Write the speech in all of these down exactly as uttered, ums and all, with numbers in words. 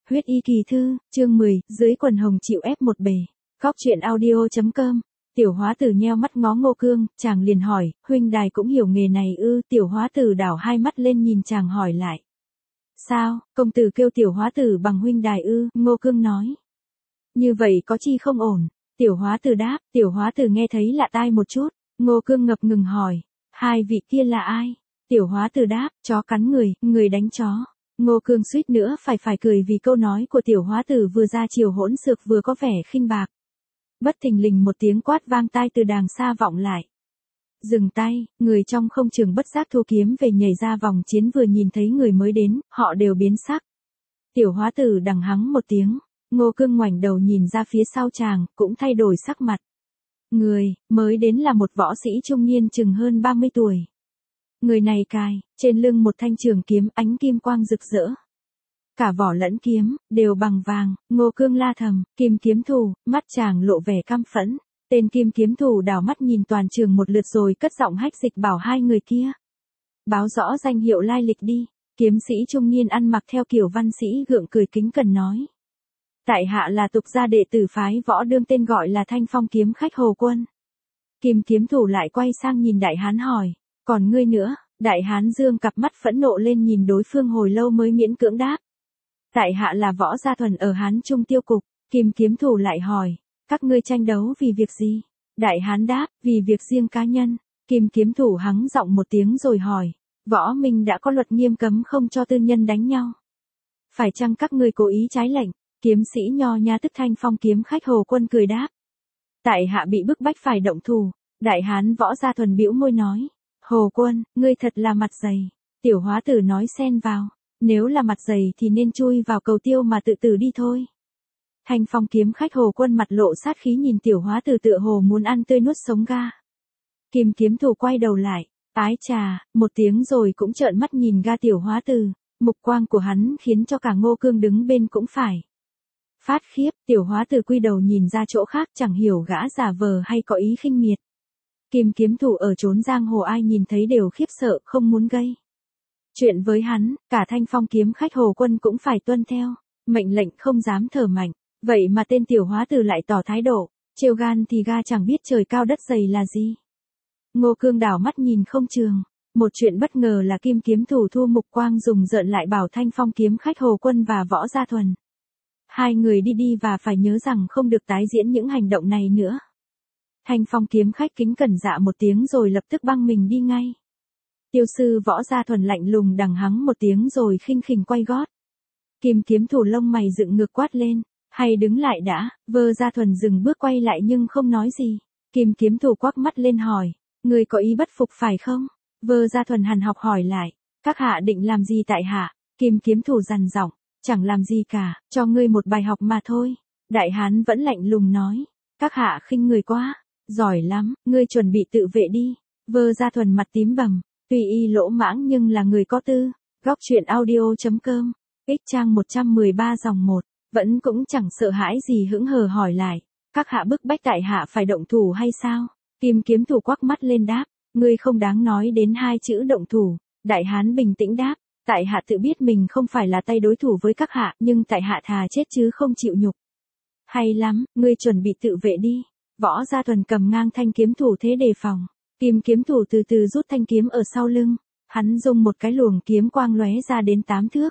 Huyết y kỳ thư, chương mười, dưới quần hồng chịu ép một bề. Góc truyện audio.com. Tiểu hóa tử nheo mắt ngó Ngô Cương, chàng liền hỏi, huynh đài cũng hiểu nghề này ư? Tiểu hóa tử đảo hai mắt lên nhìn chàng hỏi lại. Sao, công tử kêu tiểu hóa tử bằng huynh đài ư? Ngô Cương nói. Như vậy có chi không ổn? Tiểu hóa tử đáp, tiểu hóa tử nghe thấy lạ tai một chút. Ngô Cương ngập ngừng hỏi, hai vị kia là ai? Tiểu hóa tử đáp, chó cắn người, người đánh chó. Ngô Cương suýt nữa phải phải cười vì câu nói của tiểu hóa tử vừa ra chiều hỗn xược vừa có vẻ khinh bạc. Bất thình lình một tiếng quát vang tai từ đàng xa vọng lại. Dừng tay, người trong không trường bất giác thu kiếm về nhảy ra vòng chiến vừa nhìn thấy người mới đến, họ đều biến sắc. Tiểu hóa tử đằng hắng một tiếng, Ngô Cương ngoảnh đầu nhìn ra phía sau chàng, cũng thay đổi sắc mặt. Người, mới đến là một võ sĩ trung niên chừng hơn ba mươi tuổi. Người này cài, trên lưng một thanh trường kiếm ánh kim quang rực rỡ. Cả vỏ lẫn kiếm, đều bằng vàng. Ngô Cương la thầm, Kim kiếm thủ, mắt chàng lộ vẻ căm phẫn. Tên Kim kiếm thủ đảo mắt nhìn toàn trường một lượt rồi cất giọng hách dịch bảo hai người kia. Báo rõ danh hiệu lai lịch đi. Kiếm sĩ trung niên ăn mặc theo kiểu văn sĩ gượng cười kính cẩn nói. Tại hạ là tục gia đệ tử phái võ đương tên gọi là Thanh Phong kiếm khách Hồ Quân. Kim kiếm thủ lại quay sang nhìn đại hán hỏi. Còn ngươi nữa? Đại hán dương cặp mắt phẫn nộ lên nhìn đối phương hồi lâu mới miễn cưỡng đáp. Tại hạ là Võ Gia Thuần ở Hán Trung Tiêu Cục. Kim kiếm thủ lại hỏi. Các ngươi tranh đấu vì việc gì? Đại hán đáp, vì việc riêng cá nhân. Kim kiếm thủ hắng giọng một tiếng rồi hỏi. Võ Minh đã có luật nghiêm cấm không cho tư nhân đánh nhau. Phải chăng các ngươi cố ý trái lệnh? Kiếm sĩ nho nhã tức Thanh Phong kiếm khách Hồ Quân cười đáp. Tại hạ bị bức bách phải động thủ. Đại hán Võ Gia Thuần bĩu môi nói. Hồ Quân, ngươi thật là mặt dày. Tiểu hóa tử nói xen vào. Nếu là mặt dày thì nên chui vào cầu tiêu mà tự tử đi thôi. Thanh Phong kiếm khách Hồ Quân mặt lộ sát khí nhìn tiểu hóa tử tựa hồ muốn ăn tươi nuốt sống ga. Kim kiếm thủ quay đầu lại. Ái trà, một tiếng rồi cũng trợn mắt nhìn ga tiểu hóa tử. Mục quang của hắn khiến cho cả Ngô Cương đứng bên cũng phải. Phát khiếp, tiểu hóa tử quy đầu nhìn ra chỗ khác chẳng hiểu gã giả vờ hay có ý khinh miệt. Kim kiếm thủ ở chốn giang hồ ai nhìn thấy đều khiếp sợ không muốn gây chuyện với hắn, cả Thanh Phong kiếm khách Hồ Quân cũng phải tuân theo, mệnh lệnh không dám thở mạnh, vậy mà tên tiểu hóa tử lại tỏ thái độ, trêu gan thì ga chẳng biết trời cao đất dày là gì. Ngô Cương đảo mắt nhìn không trường, một chuyện bất ngờ là Kim kiếm thủ thu mục quang dùng rợn lại bảo Thanh Phong kiếm khách Hồ Quân và Võ Gia Thuần. Hai người đi đi và phải nhớ rằng không được tái diễn những hành động này nữa. Thanh Phong kiếm khách kính cẩn dạ một tiếng rồi lập tức băng mình đi ngay. Tiêu sư Võ Gia Thuần lạnh lùng đằng hắng một tiếng rồi khinh khỉnh quay gót. Kim kiếm thủ lông mày dựng ngược quát lên, hay đứng lại đã. Vơ Gia Thuần dừng bước quay lại nhưng không nói gì. Kim kiếm thủ quắc mắt lên hỏi, người có ý bất phục phải không? Vơ Gia Thuần hằn học hỏi lại, các hạ định làm gì tại hạ? Kim kiếm thủ dằn giọng, chẳng làm gì cả, cho ngươi một bài học mà thôi. Đại hán vẫn lạnh lùng nói, các hạ khinh người quá. Giỏi lắm, ngươi chuẩn bị tự vệ đi. Vơ Gia Thuần mặt tím bầm, tuy y lỗ mãng nhưng là người có tư. Góc truyện audio.com, X trang một trăm mười ba dòng một, vẫn cũng chẳng sợ hãi gì hững hờ hỏi lại. Các hạ bức bách tại hạ phải động thủ hay sao? Kim kiếm thủ quắc mắt lên đáp, ngươi không đáng nói đến hai chữ động thủ. Đại hán bình tĩnh đáp, tại hạ tự biết mình không phải là tay đối thủ với các hạ, nhưng tại hạ thà chết chứ không chịu nhục. Hay lắm, ngươi chuẩn bị tự vệ đi. Võ Gia Thuần cầm ngang thanh kiếm thủ thế đề phòng. Kim kiếm thủ từ từ rút thanh kiếm ở sau lưng. Hắn dùng một cái luồng kiếm quang lóe ra đến tám thước.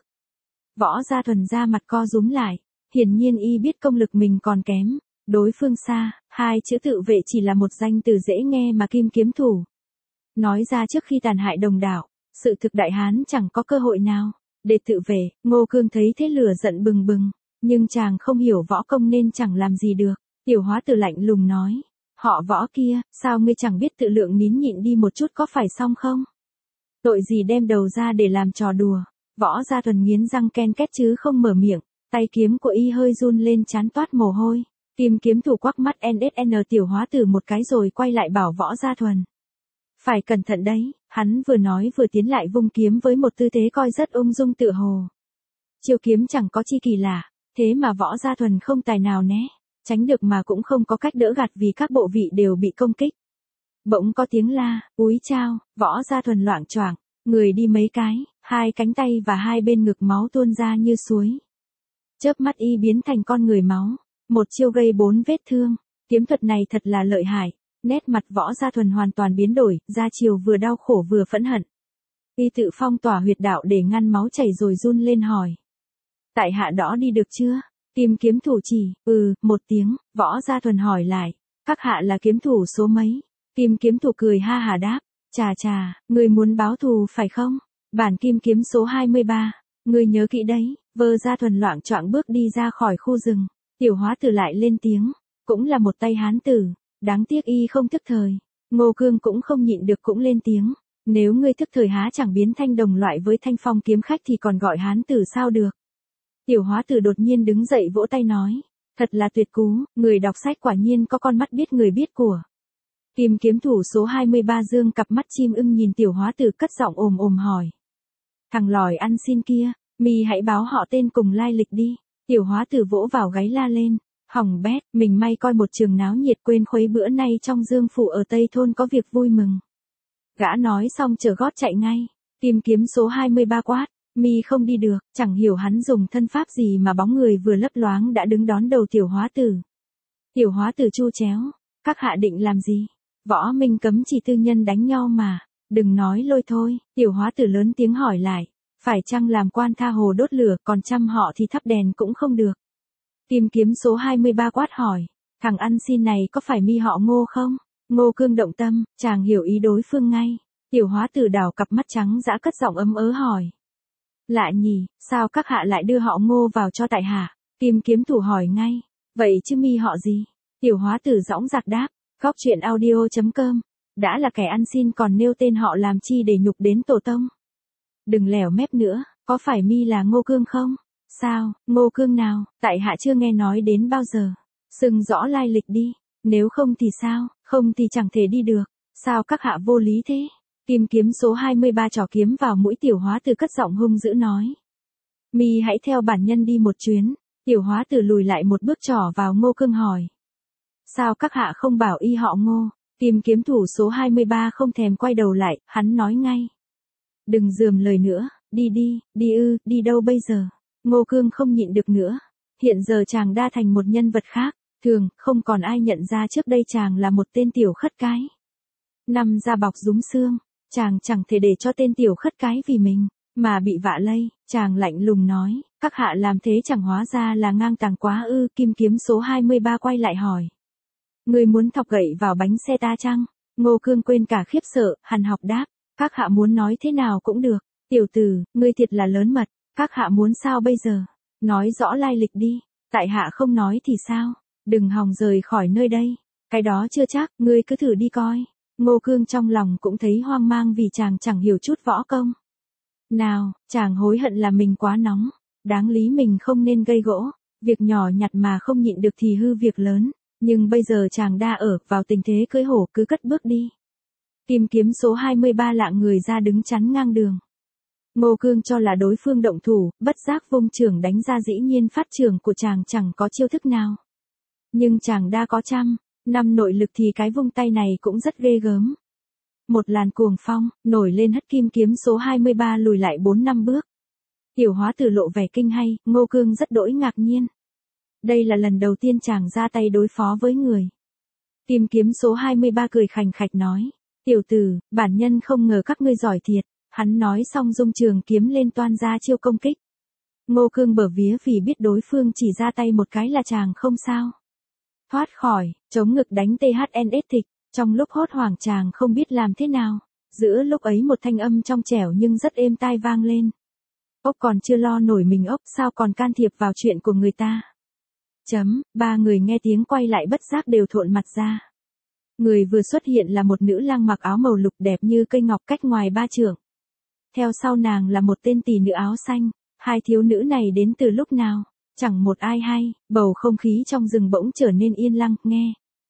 Võ Gia Thuần ra mặt co rúm lại. Hiển nhiên y biết công lực mình còn kém. Đối phương xa, hai chữ tự vệ chỉ là một danh từ dễ nghe mà Kim kiếm thủ nói ra trước khi tàn hại đồng đảo. Sự thực đại hán chẳng có cơ hội nào để tự vệ. Ngô Cương thấy thế lửa giận bừng bừng. Nhưng chàng không hiểu võ công nên chẳng làm gì được. Tiểu hóa tử lạnh lùng nói, họ Võ kia, sao ngươi chẳng biết tự lượng nín nhịn đi một chút có phải xong không? Tội gì đem đầu ra để làm trò đùa? Võ Gia Thuần nghiến răng ken két chứ không mở miệng, tay kiếm của y hơi run lên chán toát mồ hôi. Kim kiếm thủ quắc mắt en ét en tiểu hóa tử một cái rồi quay lại bảo Võ Gia Thuần. Phải cẩn thận đấy, hắn vừa nói vừa tiến lại vung kiếm với một tư thế coi rất ung dung tự hồ. Chiêu kiếm chẳng có chi kỳ lạ, thế mà Võ Gia Thuần không tài nào né. Tránh được mà cũng không có cách đỡ gạt vì các bộ vị đều bị công kích. Bỗng có tiếng la, úi chao, Võ Gia Thuần loạng choạng, người đi mấy cái, hai cánh tay và hai bên ngực máu tuôn ra như suối. Chớp mắt y biến thành con người máu, một chiêu gây bốn vết thương. Kiếm thuật này thật là lợi hại. Nét mặt Võ Gia Thuần hoàn toàn biến đổi, Gia Triều vừa đau khổ vừa phẫn hận. Y tự phong tỏa huyệt đạo để ngăn máu chảy rồi run lên hỏi. Tại hạ đó đi được chưa? Kim kiếm thủ chỉ, ừ, một tiếng. Võ Gia Thuần hỏi lại, các hạ là kiếm thủ số mấy? Kim kiếm thủ cười ha hà đáp, chà chà, người muốn báo thù phải không? Bản kim kiếm số hai mươi ba, người nhớ kỹ đấy. Vơ Gia Thuần loạng choạng bước đi ra khỏi khu rừng. Tiểu Hóa Tử lại lên tiếng, cũng là một tay hán tử, đáng tiếc y không thức thời. Ngô Cương cũng không nhịn được cũng lên tiếng, nếu ngươi thức thời há chẳng biến thanh đồng loại với Thanh Phong kiếm khách thì còn gọi hán tử sao được. Tiểu Hóa Tử đột nhiên đứng dậy vỗ tay nói, thật là tuyệt cú, người đọc sách quả nhiên có con mắt biết người biết của. Kim kiếm thủ số hai mươi ba dương cặp mắt chim ưng nhìn Tiểu Hóa Tử cất giọng ồm ồm hỏi. Thằng lòi ăn xin kia, mi hãy báo họ tên cùng lai lịch đi. Tiểu Hóa Tử vỗ vào gáy la lên, hỏng bét, mình may coi một trường náo nhiệt quên khuấy bữa nay trong Dương phủ ở Tây thôn có việc vui mừng. Gã nói xong chở gót chạy ngay. Kim kiếm số hai mươi ba quát, mi không đi được, chẳng hiểu hắn dùng thân pháp gì mà bóng người vừa lấp loáng đã đứng đón đầu Tiểu Hóa Tử. Tiểu Hóa Tử chu chéo, các hạ định làm gì? Võ minh cấm chỉ tư nhân đánh nhau mà, đừng nói lôi thôi. Tiểu Hóa Tử lớn tiếng hỏi lại, phải chăng làm quan tha hồ đốt lửa, còn chăm họ thì thắp đèn cũng không được. Kim kiếm số hai mươi ba quát hỏi, thằng ăn xin này có phải mi họ Ngô không? Ngô Cương động tâm, chàng hiểu ý đối phương ngay. Tiểu Hóa Tử đảo cặp mắt trắng dã cất giọng ấm ớ hỏi. Lạ nhỉ, sao các hạ lại đưa họ Ngô vào cho tại hạ? Kim kiếm thủ hỏi ngay, vậy chứ mi họ gì? Tiểu Hóa Tử dõng dạc đáp, góc truyện audio chấm com, đã là kẻ ăn xin còn nêu tên họ làm chi để nhục đến tổ tông. Đừng lèo mép nữa, có phải mi là Ngô Cương không? Sao, Ngô Cương nào, tại hạ chưa nghe nói đến bao giờ. Xưng rõ lai lịch đi, nếu không thì sao, không thì chẳng thể đi được. Sao các hạ vô lý thế? Kim kiếm số hai mươi ba trỏ kiếm vào mũi Tiểu Hóa Tử cất giọng hung dữ nói. Mi hãy theo bản nhân đi một chuyến. Tiểu Hóa Tử lùi lại một bước trỏ vào Ngô Cương hỏi. Sao các hạ không bảo y họ Ngô? Kim kiếm thủ số hai mươi ba không thèm quay đầu lại, hắn nói ngay. Đừng dườm lời nữa, đi đi, đi ư, đi đâu bây giờ? Ngô Cương không nhịn được nữa. Hiện giờ chàng đa thành một nhân vật khác, thường, không còn ai nhận ra trước đây chàng là một tên tiểu khất cái. Nằm da bọc rúm xương, chàng chẳng thể để cho tên tiểu khất cái vì mình, mà bị vạ lây. Chàng lạnh lùng nói, các hạ làm thế chẳng hóa ra là ngang tàng quá ư. Kim kiếm số hai mươi ba quay lại hỏi. Người muốn thọc gậy vào bánh xe ta chăng? Ngô Cương quên cả khiếp sợ, hằn học đáp, các hạ muốn nói thế nào cũng được. Tiểu tử, ngươi thiệt là lớn mật, các hạ muốn sao bây giờ? Nói rõ lai lịch đi, tại hạ không nói thì sao? Đừng hòng rời khỏi nơi đây. Cái đó chưa chắc, ngươi cứ thử đi coi. Ngô Cương trong lòng cũng thấy hoang mang vì chàng chẳng hiểu chút võ công. Nào, chàng hối hận là mình quá nóng, đáng lý mình không nên gây gỗ, việc nhỏ nhặt mà không nhịn được thì hư việc lớn, nhưng bây giờ chàng đã ở vào tình thế cưỡi hổ cứ cất bước đi. Kim kiếm số hai mươi ba lạng người ra đứng chắn ngang đường. Ngô Cương cho là đối phương động thủ, bất giác vung trường đánh ra, dĩ nhiên phát trường của chàng chẳng có chiêu thức nào. Nhưng chàng đã có trăm năm nội lực thì cái vung tay này cũng rất ghê gớm. Một làn cuồng phong, nổi lên hất kim kiếm số hai mươi ba lùi lại bốn năm bước. Tiểu Hóa Tử lộ vẻ kinh hay, Ngô Cương rất đỗi ngạc nhiên. Đây là lần đầu tiên chàng ra tay đối phó với người. Kim kiếm số hai mươi ba cười khành khạch nói, tiểu tử, bản nhân không ngờ các ngươi giỏi thiệt. Hắn nói xong dung trường kiếm lên toan ra chiêu công kích. Ngô Cương bở vía vì biết đối phương chỉ ra tay một cái là chàng không sao thoát khỏi, chống ngực đánh tê hát en ét thịch. Trong lúc hốt hoảng chàng không biết làm thế nào. Giữa lúc ấy một thanh âm trong trẻo nhưng rất êm tai vang lên. Ốc còn chưa lo nổi mình ốc, sao còn can thiệp vào chuyện của người ta? Chấm, ba người nghe tiếng quay lại bất giác đều thộn mặt ra. Người vừa xuất hiện là một nữ lang mặc áo màu lục đẹp như cây ngọc cách ngoài ba trượng. Theo sau nàng là một tên tỷ nữ áo xanh. Hai thiếu nữ này đến từ lúc nào? Chẳng một ai hay. Bầu không khí trong rừng bỗng trở nên yên lặng, nghe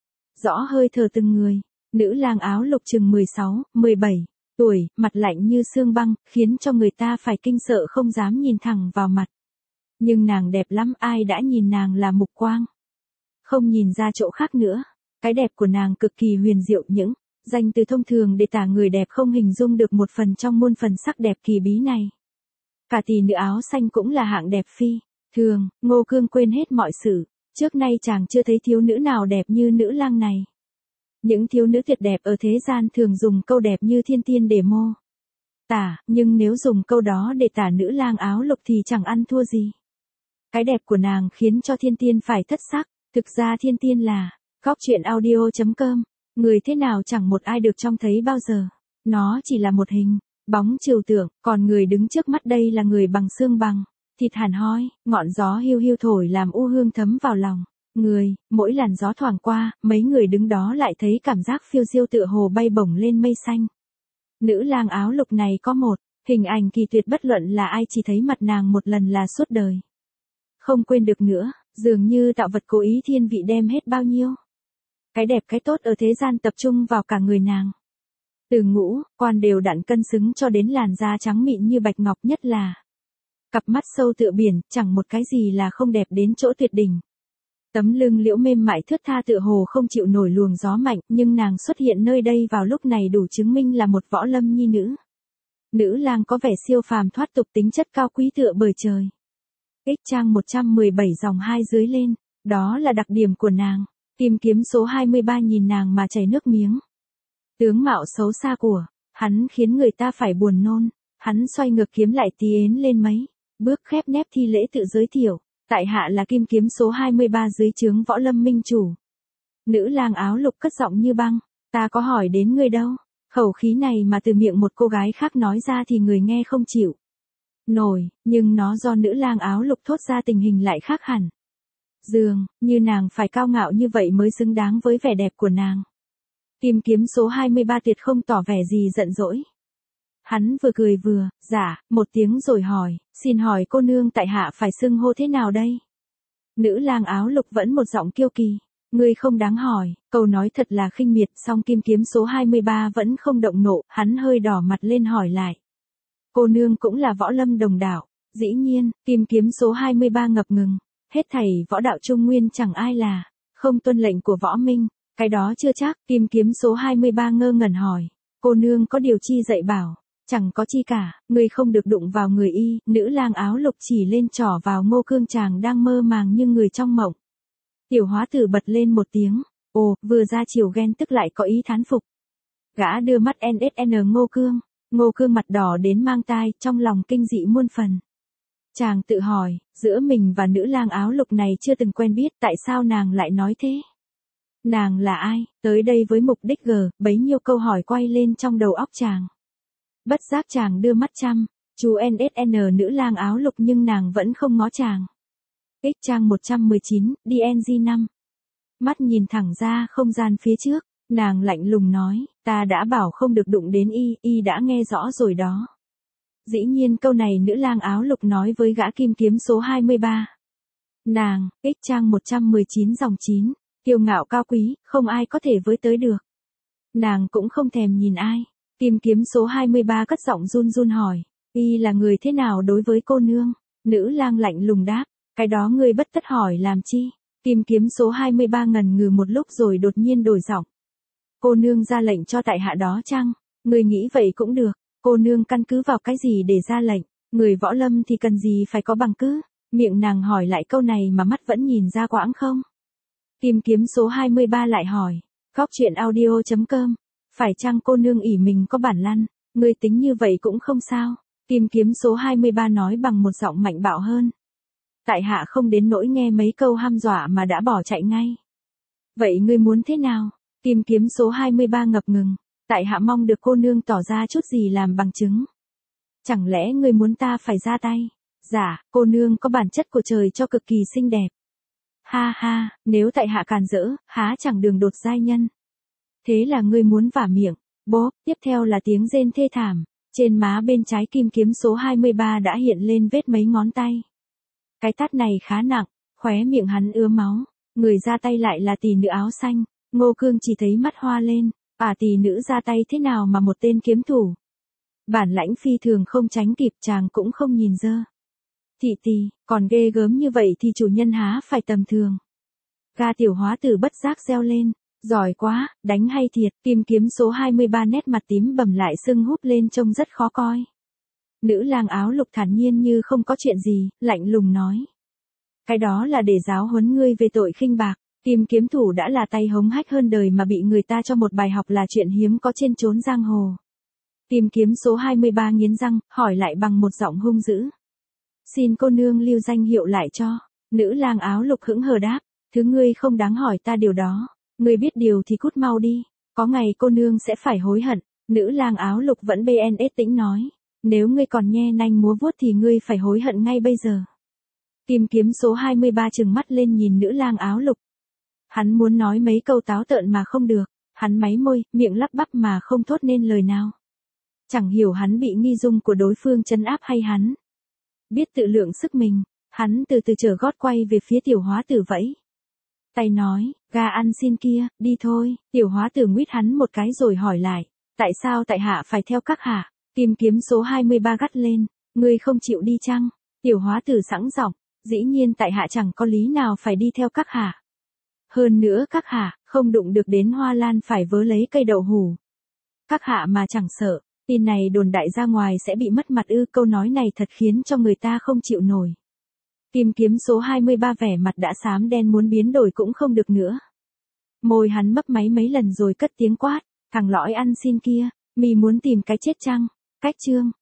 rõ hơi thở từng người. Nữ lang áo lục chừng mười sáu, mười bảy tuổi, mặt lạnh như xương băng, khiến cho người ta phải kinh sợ không dám nhìn thẳng vào mặt. Nhưng nàng đẹp lắm, ai đã nhìn nàng là mục quang. Không nhìn ra chỗ khác nữa. Cái đẹp của nàng cực kỳ huyền diệu, những danh từ thông thường để tả người đẹp không hình dung được một phần trong muôn phần sắc đẹp kỳ bí này. Cả tỷ nữ áo xanh cũng là hạng đẹp phi Thường, Ngô Cương quên hết mọi sự, trước nay chàng chưa thấy thiếu nữ nào đẹp như nữ lang này. Những thiếu nữ tuyệt đẹp ở thế gian thường dùng câu đẹp như thiên tiên để mô tả, nhưng nếu dùng câu đó để tả nữ lang áo lục thì chẳng ăn thua gì. Cái đẹp của nàng khiến cho thiên tiên phải thất sắc, thực ra thiên tiên là, góc truyện audio chấm com, người thế nào chẳng một ai được trông thấy bao giờ. Nó chỉ là một hình, bóng trừu tượng, còn người đứng trước mắt đây là người bằng xương bằng, thịt hàn hoi, ngọn gió hiu hiu thổi làm u hương thấm vào lòng. Người, mỗi làn gió thoảng qua, mấy người đứng đó lại thấy cảm giác phiêu diêu tựa hồ bay bổng lên mây xanh. Nữ lang áo lục này có một hình ảnh kỳ tuyệt, bất luận là ai chỉ thấy mặt nàng một lần là suốt đời không quên được nữa, dường như tạo vật cố ý thiên vị đem hết bao nhiêu cái đẹp cái tốt ở thế gian tập trung vào cả người nàng. Từ ngũ quan đều đặn cân xứng cho đến làn da trắng mịn như bạch ngọc, nhất là cặp mắt sâu tựa biển, chẳng một cái gì là không đẹp đến chỗ tuyệt đỉnh. Tấm lưng liễu mềm mại thướt tha tựa hồ không chịu nổi luồng gió mạnh, nhưng nàng xuất hiện nơi đây vào lúc này đủ chứng minh là một võ lâm nhi nữ. Nữ lang có vẻ siêu phàm thoát tục, tính chất cao quý tựa bời trời. Ích trang một trăm mười bảy dòng hai dưới lên, đó là đặc điểm của nàng. Tìm kiếm số hai mươi ba nhìn nàng mà chảy nước miếng. Tướng mạo xấu xa của hắn khiến người ta phải buồn nôn, hắn xoay ngược kiếm lại tí ến lên mấy bước khép nép thi lễ tự giới thiệu. Tại hạ là kim kiếm số hai mươi ba dưới trướng võ lâm minh chủ. Nữ lang áo lục cất giọng như băng, ta có hỏi đến ngươi đâu. Khẩu khí này mà từ miệng một cô gái khác nói ra thì người nghe không chịu nổi, nhưng nó do nữ lang áo lục thốt ra tình hình lại khác hẳn. Dường như nàng phải cao ngạo như vậy mới xứng đáng với vẻ đẹp của nàng. Kim kiếm số hai mươi ba tuyệt không tỏ vẻ gì giận dỗi. Hắn vừa cười vừa giả một tiếng rồi hỏi, xin hỏi cô nương tại hạ phải xưng hô thế nào đây? Nữ lang áo lục vẫn một giọng kiêu kỳ, ngươi không đáng hỏi. Câu nói thật là khinh miệt, song kim kiếm số hai mươi ba vẫn không động nộ, hắn hơi đỏ mặt lên hỏi lại. Cô nương cũng là võ lâm đồng đạo. Dĩ nhiên, kim kiếm số hai mươi ba ngập ngừng, hết thảy võ đạo trung nguyên chẳng ai là không tuân lệnh của võ minh. Cái đó chưa chắc. Kim kiếm số hai mươi ba ngơ ngẩn hỏi, cô nương có điều chi dạy bảo? Chẳng có chi cả, người không được đụng vào người y. Nữ lang áo lục chỉ lên trỏ vào Ngô Cương chàng đang mơ màng như người trong mộng. Tiểu hóa tử bật lên một tiếng, ồ, vừa ra chiều ghen tức lại có ý thán phục. Gã đưa mắt en ét en Ngô Cương, Ngô Cương mặt đỏ đến mang tai, trong lòng kinh dị muôn phần. Chàng tự hỏi, giữa mình và nữ lang áo lục này chưa từng quen biết, tại sao nàng lại nói thế? Nàng là ai, tới đây với mục đích g, bấy nhiêu câu hỏi quay lên trong đầu óc chàng. Bất giác chàng đưa mắt chăm chú en ét en nữ lang áo lục nhưng nàng vẫn không ngó chàng. Ích trang một trăm mười chín, đê en giê năm. Mắt nhìn thẳng ra không gian phía trước, nàng lạnh lùng nói, ta đã bảo không được đụng đến y, y đã nghe rõ rồi đó. Dĩ nhiên câu này nữ lang áo lục nói với gã kim kiếm số hai mươi ba. Nàng, ích trang một trăm mười chín dòng chín, kiêu ngạo cao quý, không ai có thể với tới được. Nàng cũng không thèm nhìn ai. Kim kiếm số hai mươi ba cất giọng run run hỏi, y là người thế nào đối với cô nương? Nữ lang lạnh lùng đáp, cái đó ngươi bất tất hỏi làm chi? Kim kiếm số hai mươi ba ngần ngừ một lúc rồi đột nhiên đổi giọng. Cô nương ra lệnh cho tại hạ đó chăng? Ngươi nghĩ vậy cũng được, cô nương căn cứ vào cái gì để ra lệnh? Người võ lâm thì cần gì phải có bằng cứ? Miệng nàng hỏi lại câu này mà mắt vẫn nhìn ra quãng không? Kim kiếm số hai mươi ba lại hỏi, góc truyện audio chấm com. Phải chăng cô nương ỷ mình có bản lăn, ngươi tính như vậy cũng không sao. Kim kiếm số hai mươi ba nói bằng một giọng mạnh bạo hơn. Tại hạ không đến nỗi nghe mấy câu hăm dọa mà đã bỏ chạy ngay. Vậy ngươi muốn thế nào? Kim kiếm số hai mươi ba ngập ngừng. Tại hạ mong được cô nương tỏ ra chút gì làm bằng chứng. Chẳng lẽ ngươi muốn ta phải ra tay? Dạ, cô nương có bản chất của trời cho cực kỳ xinh đẹp. Ha ha, nếu tại hạ càn rỡ, há chẳng đường đột giai nhân. Thế là ngươi muốn vả miệng. Bốp, tiếp theo là tiếng rên thê thảm. Trên má bên trái kim kiếm số hai mươi ba đã hiện lên vết mấy ngón tay. Cái tát này khá nặng, khóe miệng hắn ứa máu. Người ra tay lại là tỷ nữ áo xanh. Ngô Cương chỉ thấy mắt hoa lên. À, tỷ nữ ra tay thế nào mà một tên kiếm thủ? Bản lãnh phi thường không tránh kịp, chàng cũng không nhìn dơ. Thị tỷ, còn ghê gớm như vậy thì chủ nhân há phải tầm thường. Ga tiểu hóa tử bất giác reo lên. Giỏi quá, đánh hay thiệt. Kim kiếm số hai mươi ba nét mặt tím bầm lại sưng húp lên trông rất khó coi. Nữ lang áo lục thản nhiên như không có chuyện gì, lạnh lùng nói. Cái đó là để giáo huấn ngươi về tội khinh bạc. Kim kiếm thủ đã là tay hống hách hơn đời mà bị người ta cho một bài học là chuyện hiếm có trên chốn giang hồ. Tìm kiếm số hai mươi ba nghiến răng, hỏi lại bằng một giọng hung dữ. Xin cô nương lưu danh hiệu lại cho. Nữ lang áo lục hững hờ đáp. Thứ ngươi không đáng hỏi ta điều đó. Ngươi biết điều thì cút mau đi. Có ngày cô nương sẽ phải hối hận. Nữ lang áo lục vẫn bê en ết tĩnh nói. Nếu ngươi còn nhe nanh múa vuốt thì ngươi phải hối hận ngay bây giờ. Kim kiếm số hai mươi ba trừng mắt lên nhìn nữ lang áo lục. Hắn muốn nói mấy câu táo tợn mà không được. Hắn máy môi, miệng lắp bắp mà không thốt nên lời nào. Chẳng hiểu hắn bị nghi dung của đối phương trấn áp hay hắn biết tự lượng sức mình. Hắn từ từ trở gót quay về phía tiểu hóa tử vẫy tay nói, gà ăn xin kia, đi thôi. Tiểu hóa tử nguyết hắn một cái rồi hỏi lại, tại sao tại hạ phải theo các hạ? Kim kiếm số hai mươi ba gắt lên, ngươi không chịu đi chăng? Tiểu hóa tử sẵn giọng, dĩ nhiên tại hạ chẳng có lý nào phải đi theo các hạ. Hơn nữa các hạ, không đụng được đến hoa lan phải vớ lấy cây đậu hủ. Các hạ mà chẳng sợ, tin này đồn đại ra ngoài sẽ bị mất mặt ư? Câu nói này thật khiến cho người ta không chịu nổi. Kim kiếm số hai mươi ba vẻ mặt đã xám đen muốn biến đổi cũng không được nữa. Môi hắn mấp máy mấy lần rồi cất tiếng quát, thằng lõi ăn xin kia, mi muốn tìm cái chết chăng? Cách chương.